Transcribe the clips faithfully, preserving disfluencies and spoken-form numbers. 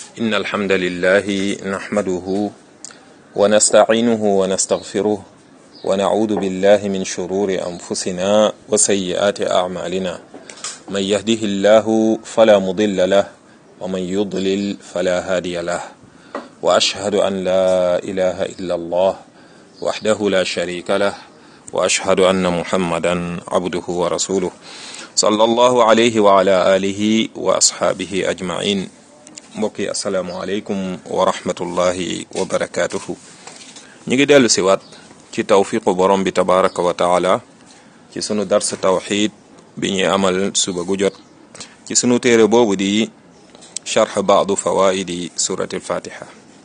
إن الحمد لله نحمده ونستعينه ونستغفره ونعوذ بالله من شرور أنفسنا وسيئات أعمالنا من يهده الله فلا مضل له ومن يضلل فلا هادي له وأشهد أن لا إله إلا الله وحده لا شريك له وأشهد أن محمدا عبده ورسوله صلى الله عليه وعلى آله وأصحابه أجمعين. mbokk yi asalaamualeykum wa rahmatullahi wa barakaatuhu. ñu ngi dellu si waat ci tawfiqu borom bi tabaraka wa taala ci sunu dars tawxid bi ñuy amal suba gu jot ci sunu téere boobu di charx baadu fawaidi surati alfatiha.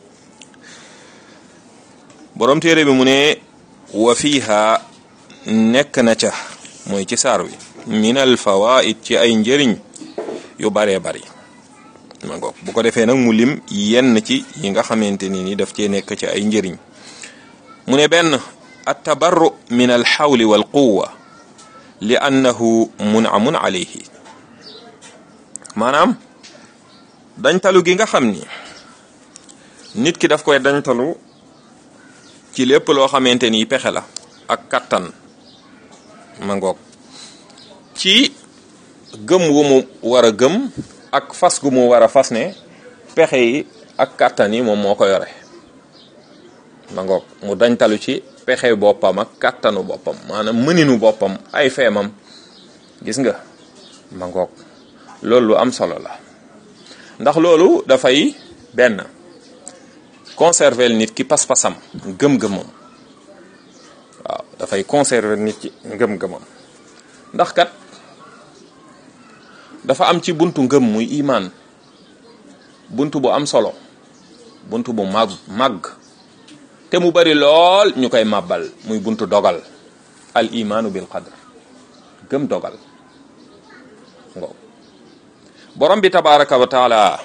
borom téere bi mu ne wa fiiha nekk na ca mooy ci saar wi min al fawaid ci ay njëriñ yu baree bari ma ngoog bu ko defee nag mu lim yenn ci yi nga xamante ni ni daf cee nekk ci ay njëriñ mu ne benn at tabarru min al xawli wal quwa li annahu munamun alayhi maanaam dañtalu gi nga xam ni nit ki daf koy dañtalu ci lépp loo xamante ni pexe la ak kattan ma ngoog ci gëm wu mu war a gëm ak fas gu mu war a fas ne pexe yi ak kàttan yi moom moo ko yore ma ngoog mu dañtalu ci pexe boppam ak kàttanu boppam maanaam mëninu boppam ay feemam gis nga ma ngoog loolu lu am solo la ndax loolu dafay benn conserver nit ki pas-pasam gëm-gëmam waaw dafay conserver nit ki ngëm-gëmam ndax kat dafa am ci buntu ngëm muy imaan buntu bu am solo buntu bu mag màgg te mu bari lool ñu koy màbbal muy buntu dogal al imaanu bil qadr gëm dogal ngo borom bi tabaraka wa taala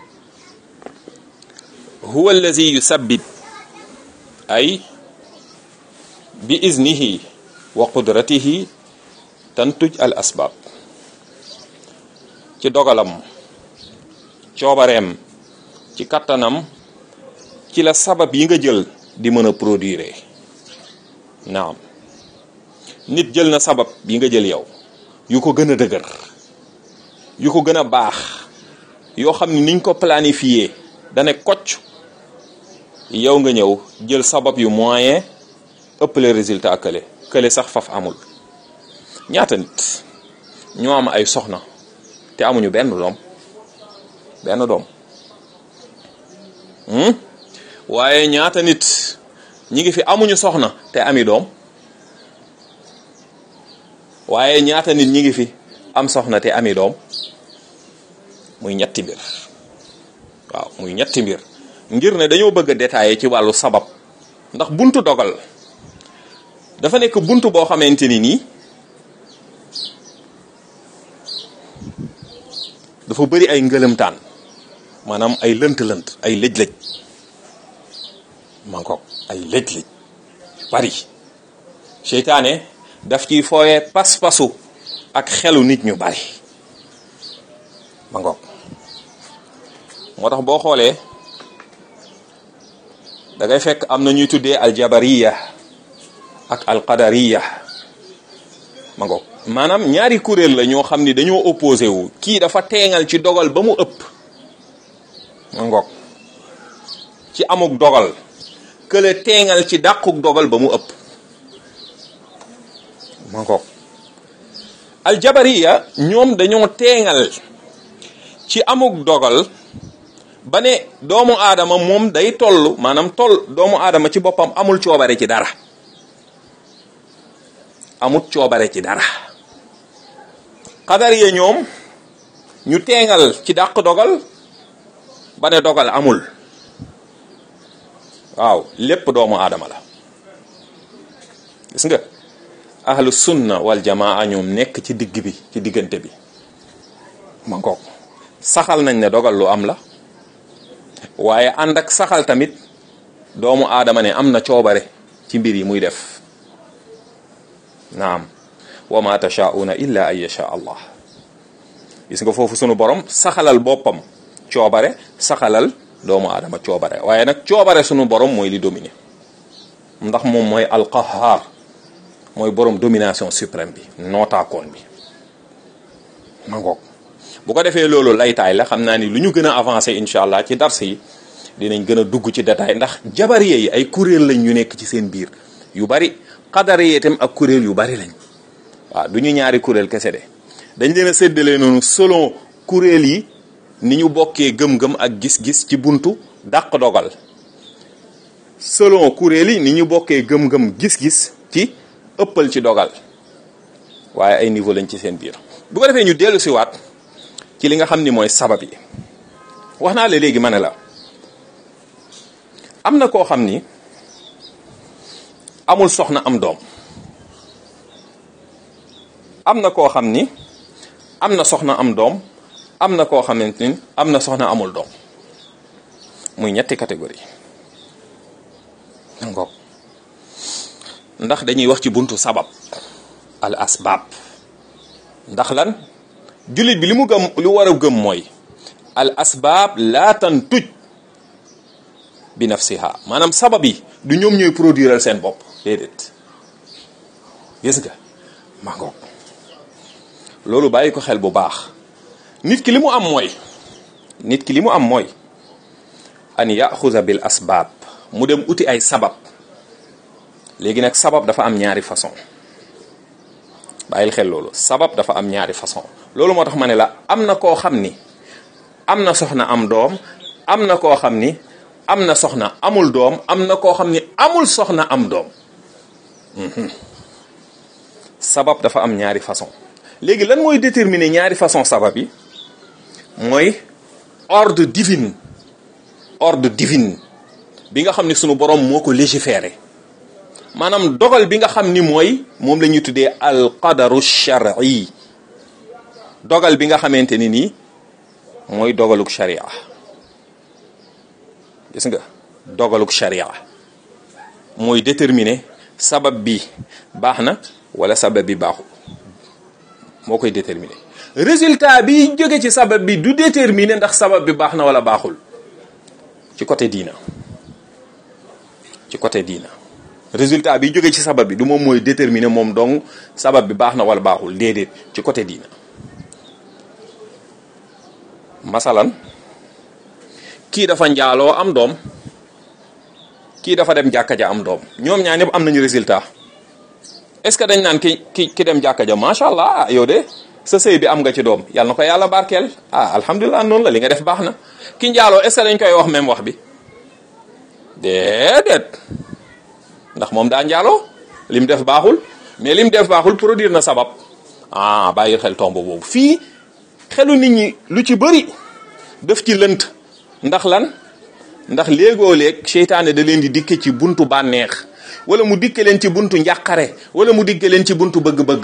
huwa allazi yusabbit ay bi iznihi wa qudratihi tantuj al asbab ci dogalam coobareem ci kattanam ci la sabab yi nga jël di mën a produire naam nit jël na sabab yi nga jël yow yu ko gën a dëgër yu ko gën a baax yoo xam ni niñ ko planifié dane kocc yow nga ñëw jël sabab yu moyen ëpp le résultat kële kële sax faf amul. ñaata nit ñoo am ay soxna te amuñu benn doom benn doom waaye ñaata nit ñi ngi fi amuñu soxna te ami doom waaye ñaata nit ñi ngi fi am soxna te ami doom muy ñetti mbir waaw muy ñetti mbir ngir ne dañoo bëgg a détailler ci wàllu sabab ndax buntu dogal dafa nekk buntu boo xamante ni nii dafa bëri ay ngëlëmtaan maanaam ay lënt-lënt ay lëj-lëj man ko ay lëj-lëj bari seytaane daf ciy fooye pas-pasu ak xelu nit ñu bari ma ngoog moo tax boo xoolee da ngay fekk am na ñuy tuddee aljabariya ak alqadariya ma ngoog maanaam ñaari kuréel la ñoo xam ni dañoo opposé wu kii dafa teengal ci dogal ba mu ëpp ma ngoog ci amuk dogal kële teengal ci dàquk dogal ba mu ëpp ma ngoog aljabariya ñoom dañoo teengal ci amuk dogal ba ne doomu aadama moom day toll maanaam toll doomu aadama ci boppam amul coobare ci dara amut coobare ci dara xadar yee ñoom ñu teengal ci dàq dogal ba ne dogal amul waaw lépp doomu aadama la gis nga ahlu sunna wal jamaa ñoom nekk ci digg bi ci diggante bi ma ngoog saxal nañ ne dogal lu am la waaye ànd ak saxal tamit doomu aadama ne am na coobare ci mbir yi muy def naam wa ma tashaa'una illa an yasha allah gis nga foofu sunu borom saxalal boppam coobare saxalal doomu aadama coobare waaye nag coobare sunu borom mooy li dominer ndax moom mooy alqahar mooy borom domination suprême bi nootaakoon bi ma ngoog bu ko defee loolu laytaay la xam naa ni lu ñu gën a avancé incha allah ci dars yi dinañ gën a dugg ci détail ndax jabariye yi ay kuréel lañ ñu nekk ci seen biir yu bari xadariye itam ak kuréel yu bari lañ waaw du ñu ñaari kuréel kese de dañ leen a séddale noonu selon kuréel yi ni ñu bokkee gëm-gëm ak gis-gis ci buntu dàq dogal selon kuréel yi ni ñu bokkee gëm-gëm gis-gis ci ëppal ci dogal waaye ay niveau lañ ci seen biir bu ko defee ñu dellu si waat ci li nga xam ni mooy sabab yi wax naa la léegi ma ne la am na koo xam ni amul soxna am doom am na koo xam ni am na soxna am doom am na koo xamante ni am na soxna amul doom muy ñetti catégorie ngoog ndax dañuy wax ci buntu sabab al asbaab ndax lan jullit bi li mu gëm lu war a gëm mooy al asbaab laa tantuj bi nafsiha maanaam sabab yi du ñoom ñooy produire seen bopp déedéet gis nga maa ngoog loolu bàyyi ko xel bu baax nit ki li mu am mooy nit ki li mu am mooy an yaxuza bil asbaab mu dem uti ay sabab léegi nag sabab dafa am ñaari façon bàyyil xel loolu sabab dafa am ñaari façon loolu moo tax ma ne la am na koo xam ni am na soxna am doom am na koo xam ni am na soxna amul doom am na koo xam ni amul soxna am doom sabab dafa am ñaari façon léegi lan mooy déterminer ñaari façon sabab yi mooy ordre divin ordre divin bi nga xam ni sunu borom moo ko légiféré maanaam dogal bi nga xam ni mooy moom la ñuy tuddee alqadaru shar'i dogal bi nga xamante ni nii mooy dogaluk sharia gis nga dogaluk sharia mooy déterminer sabab bi baax na wala sabab bi baaxul moo koy déterminer résultat bi jóge ci sabab bi du déterminer ndax sabab bi baax na wala baaxul ci côté diina ci côté diina résultat bi jóge ci sabab bi du moom mooy déterminer moom dong sabab bi baax na wala baaxul déedéet ci côté diina masalan kii dafa njaaloo am doom kii dafa dem jàkka ja am doom ñoom ñaar ñëpp am nañu résultat est-ce que dañ naan ki ki ki dem jàkka ja macha allah ah yow de sa sëy bi am nga ci doom yàlla na ko yàlla barkeel ah alhamdulilah noonu la li nga def baax na ki njaaloo est-ce que dañ koy wax même wax bi déedéet ndax moom daa njaaloo lim def baaxul mais lim def baaxul produire na sabab ah bàyyi xel tomb boobu fii xelu nit ñi lu ci bëri def ci lënt ndax lan ndax léegoo léeg seytaane da leen di dikke ci buntu bànneex wala mu dikke leen ci buntu njàqare wala mu dikke leen ci buntu bëgg-bëgg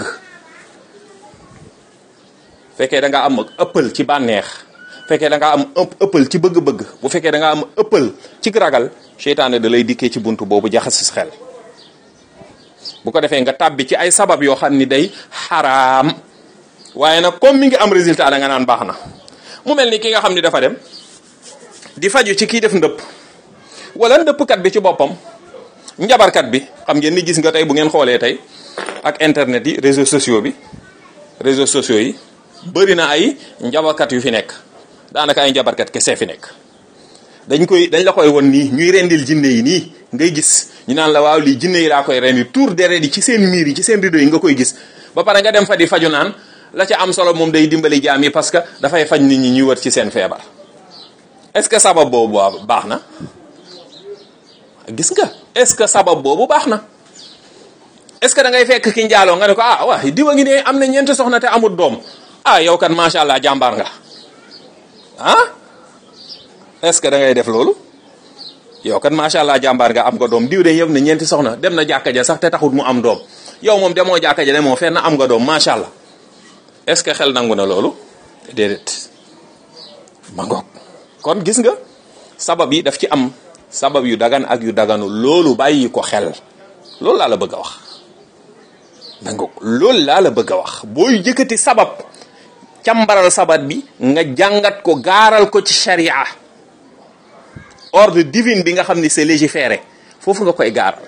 fekkee da nga am ëppal ci bànneex fekkee da nga am ëppal ci bëgg-bëgg bu fekkee da nga am ëppal ci ragal seytaane da lay dikkee ci buntu boobu jaxasis xel bu ko defee nga tàbbi ci ay sabab yoo xam ni day xaraam waaye nag comme mi ngi am résultat da nga naan baax na mu mel ni ki nga xam ni dafa dem di faju ci kii def ndëpp wala ndëppkat bi ci boppam njabarkat bi xam ngeen ni gis nga tey bu ngeen xoolee tey ak internet yi réseaux sociaux bi réseaux sociaux yi bëri na ay njabarkat yu fi nekk daanaka ay njabarkat kese fi nekk dañ koy dañ la koy won nii ñuy rendil jinne yi nii ngay gis ñu naan la waaw lii jinne yi daa koy rendi tour deret yi ci seen miir yi ci seen rideau yi nga koy gis ba pare nga dem fa di faju naan la ca am solo moom day dimbali jaam yi parce que dafay faj nit ñi ñuy wër ci seen feebar est-ce que sabab boobu baax na gis nga est-ce que sabab boobu baax na est-ce que da ngay fekk ki njaaloo nga ne ko ah waa diwa ngi ne am na ñeenti soxna te amul doom ah yow kan macha allah jàmbaar nga ah est-ce que da ngay def loolu yow kan macha allah jàmbaar nga am nga doom diw de yëpp na ñeenti soxna dem na jàkka ja sax te taxut mu am doom yow moom demoo jàkka ja demoo fenn am nga doom macha allah est-ce que xel nangu na loolu déedéet ma ngoog kon gis nga sabab yi daf ci am sabab yu dagan ak yu daganu loolu bàyyi ko xel loolu laa la bëgg a wax ma ngoog loolu laa la bëgg a wax booy jëkkati sabab càmbaral sabat bi nga jàngat ko gaaral ko ci sharia ordre divine bi nga xam ni c'est légiféré foofu nga koy gaaral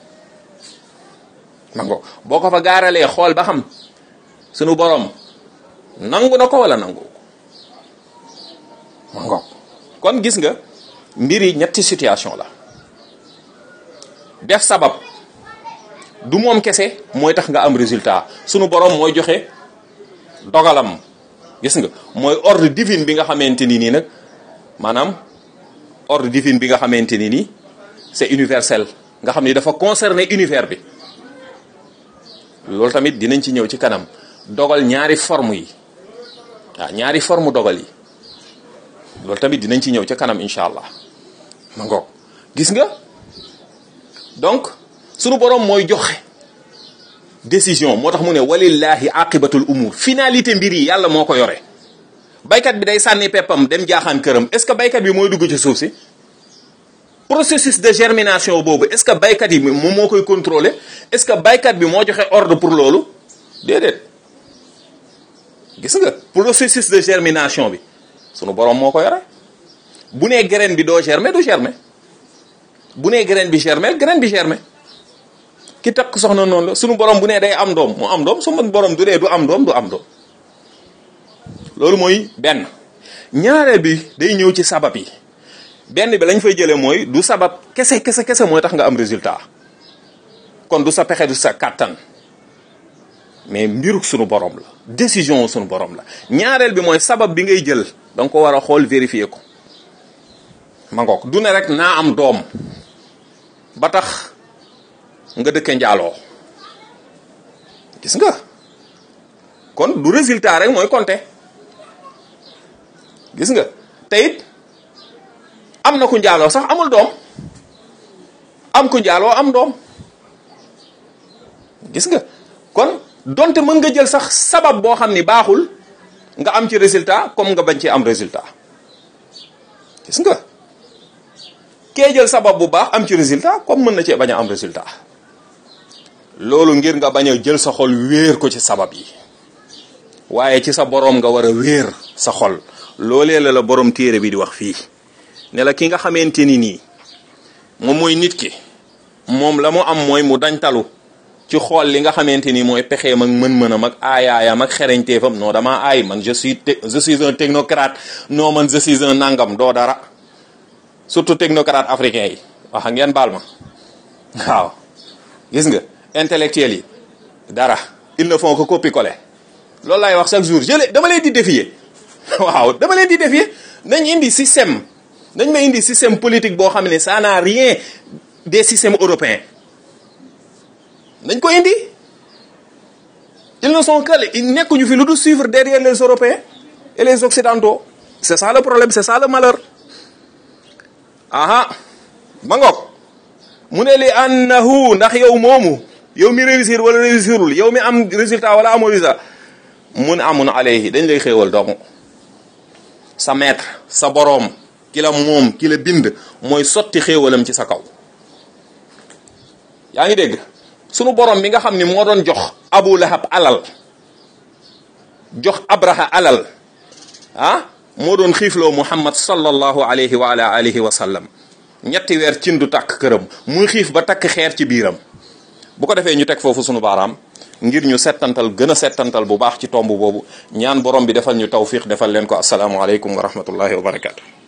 ma ngo boo ko fa gaaralee xool ba xam sunu borom nangu na ko wala nangu ma ngo kon gis nga mbir yi ñetti situation la def sabab du moom kese mooy tax nga am résultat sunu borom mooy joxe dogalam gis nga mooy ordre divine bi nga xamante ni nii nag maanaam ordre divine bi nga xamante ni nii c'est universel nga xam ni dafa concerner univers bi loolu tamit dinañ ci ñëw ci kanam dogal ñaari forme yi waaw ñaari forme dogal yi loolu tamit dinañ ci ñëw ci kanam incha allah ma ngoog gis nga donc sunu borom mooy joxe décision moo tax mu ne walillahi aqibatul umur finalité mbir yi yàlla moo ko yore baykat bi day sànni peppam dem jaaxaan këram est-ce que baykat bi mooy dugg ci suuf si processus de germination boobu est-ce que baykat yi moom moo koy contrôler est-ce que baykat bi moo joxe ordre pour loolu déedéet gis nga processus de germination bi sunu borom moo ko yore bu nee graine bi doo germer du germer bu nee graine bi germer graine bi germer ki takk soxna noonu la sunu borom bu nee day am doom mu am doom su ma borom du dee du am doom du am doom loolu mooy benn ñaareel bi day ñëw ci sabab yi benn bi lañ fay jëlee mooy du sabab kese kese kese mooy tax nga am résultat kon du sa pexe du sa kàttan mais mbiru sunu borom la décision sunu borom la ñaareel bi mooy sabab bi ngay jël da nga ko war a xool vérifier ko ma ngoog du ne rek naa am doom ba tax nga dëkke njaaloo gis nga kon du résultat rek mooy compter gis nga te it am na ku njaaloo sax amul doom am ku njaaloo am doom gis nga kon donte mën nga jël sax sabab boo xam ni baaxul nga am ci résultat comme nga bañ ci am résultat gis nga kee jël sabab bu baax am ci résultat comme mën na cee bañ a am résultat loolu ngir nga bañ a jël sa xol wéer ko ci sabab yi waaye ci sa boroom nga war a wéer sa xol loolee la la boroom téere bi di wax fii ne la ki nga xamante ni nii moom mooy nit ki moom la mu am mooy mu dañtalu ci xool li nga xamante ni mooy pexeem ak mën-mënam ak aayaayam ak xereñteefam non dama aay man je suis je suis un technocrate non man je suis un nangam doo dara surtout technocrate africain yi wax ngeen baal ma waaw gis nga intellectuels yi dara ils ne font que copier-coller loolu laay wax chaque jour je dama leen di défier waaw dama leen di défier nañ indi système nañ ma indi système politique boo xam ne ça n'a rien des systèmes européens nañ ko indi ils ne sont que ils nekkuñu fi lu dul suivre derrière les européens et les occidentaux c'est ça le problème c'est ça le malheur aha ma ngoog mu ne li annahu ndax yow moomu yow mi réussir wala réussirul yow mi am résultat wala amoo résultat mun amun alayhi dañ lay xéewal donc sa maître sa boroom ki la moom ki la bind mooy sotti xéewalam ci sa kaw yaa ngi dégg sunu boroom bi nga xam ni moo doon jox Abu Lahab alal jox Abraha alal ah moo doon xiifloo Muhammad sallallahu alayhi wa ala alihi wa sallam ñetti weer cindu takk këram muy xiif ba takk xeer ci biiram bu ko defee ñu teg foofu sunu baaraam ngir ñu settantal gën a settantal bu baax ci tomb boobu ñaan borom bi defal ñu tawfiq defal leen ko asalaamu aleykum wa rahmatullahi wa barakaatu.